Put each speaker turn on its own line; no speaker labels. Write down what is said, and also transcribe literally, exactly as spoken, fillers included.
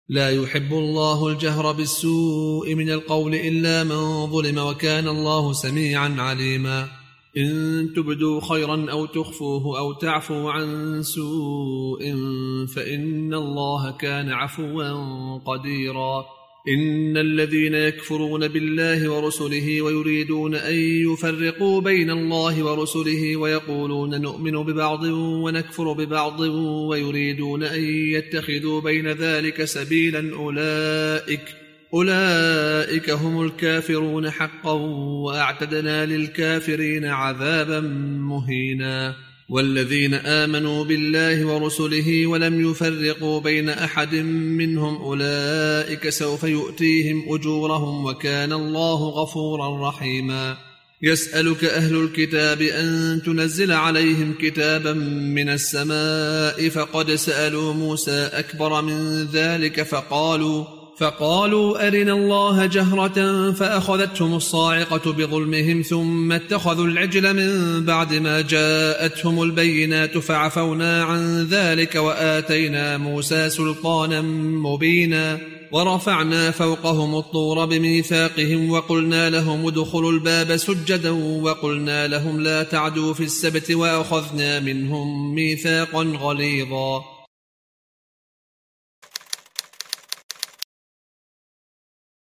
لا يحب الله الجهر بالسوء من القول إلا من ظلم وكان الله سميعا عليما. إن تبدوا خيرا أو تخفوه أو تعفوا عن سوء فإن الله كان عفوا قديرا. إن الذين يكفرون بالله ورسله ويريدون أن يفرقوا بين الله ورسله ويقولون نؤمن ببعض ونكفر ببعض ويريدون أن يتخذوا بين ذلك سبيلا أولئك أولئك هم الكافرون حقا وأعتدنا للكافرين عذابا مهينا. والذين آمنوا بالله ورسله ولم يفرقوا بين أحد منهم أولئك سوف يؤتيهم أجورهم وكان الله غفورا رحيما. يسألك أهل الكتاب أن تنزل عليهم كتابا من السماء فقد سألوا موسى أكبر من ذلك فقالوا فقالوا أرنا الله جهرة فأخذتهم الصاعقة بظلمهم ثم اتخذوا العجل من بعد ما جاءتهم البينات فعفونا عن ذلك وآتينا موسى سلطانا مبينا. ورفعنا فوقهم الطور بميثاقهم وقلنا لهم ادخلوا الباب سجدا وقلنا لهم لا تعدوا في السبت وأخذنا منهم ميثاقا غليظا.